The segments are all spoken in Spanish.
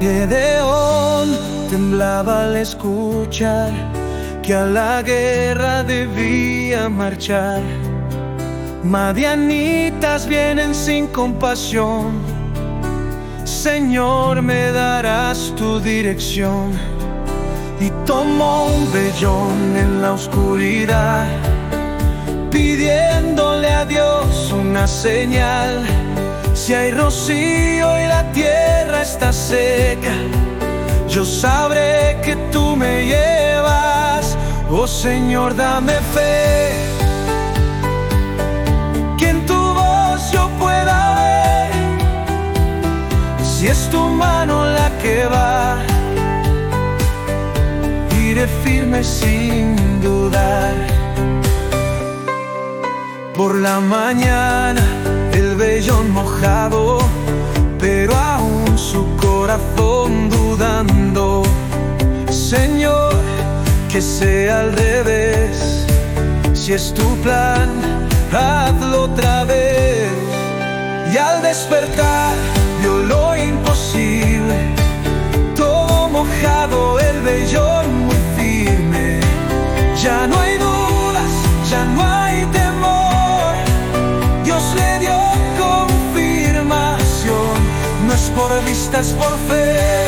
Gedeón temblaba al escuchar que a la guerra debía marchar. Madianitas vienen sin compasión. Señor, me darás tu dirección. Y tomó un vellón en la oscuridad, pidiéndole a Dios una señal. Si hay rocío y la tierra está seca, yo sabré que tú me llevas. Oh Señor, dame fe, que en tu voz yo pueda ver si es tu mano la que va. Iré firme sin dudar. Por la mañana el vellón mojado, pero aún su corazón dudando. Señor, que sea al revés, si es tu plan, hazlo otra vez. Y al despertar vio lo imposible, todo mojado, el vellón muy firme. Ya no hay dudas, ya no hay temor, Dios le dio confirmación. No es por vista, es por fe.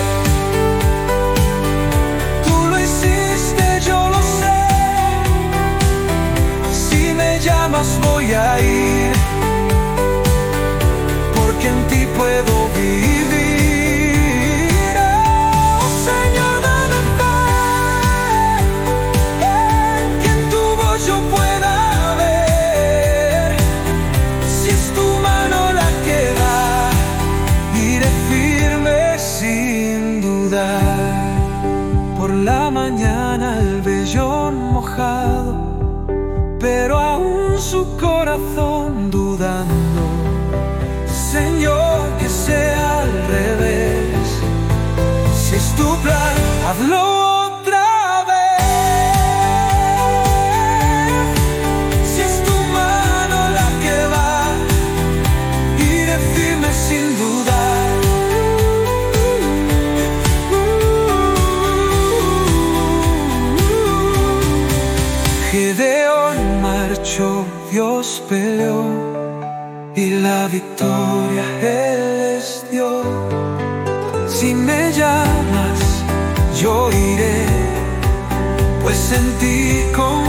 Tú lo hiciste, yo lo sé. Si me llamas voy a ir, porque en ti puedo vivir. Oh Señor, dame fe, que en tu voz yo pueda ver si es tu mano la que da. Iré firme sin dudar. Por la mañana el vellón mojado, pero aún su corazón dudando. Señor, que sea al revés, si es tu plan, hazlo otra vez. Si es tu mano la que va, iré firme sin dudar. Gedeón marchó, Dios peleó, y la victoria Él les dio. Si me llamas, yo iré, pues en ti confío.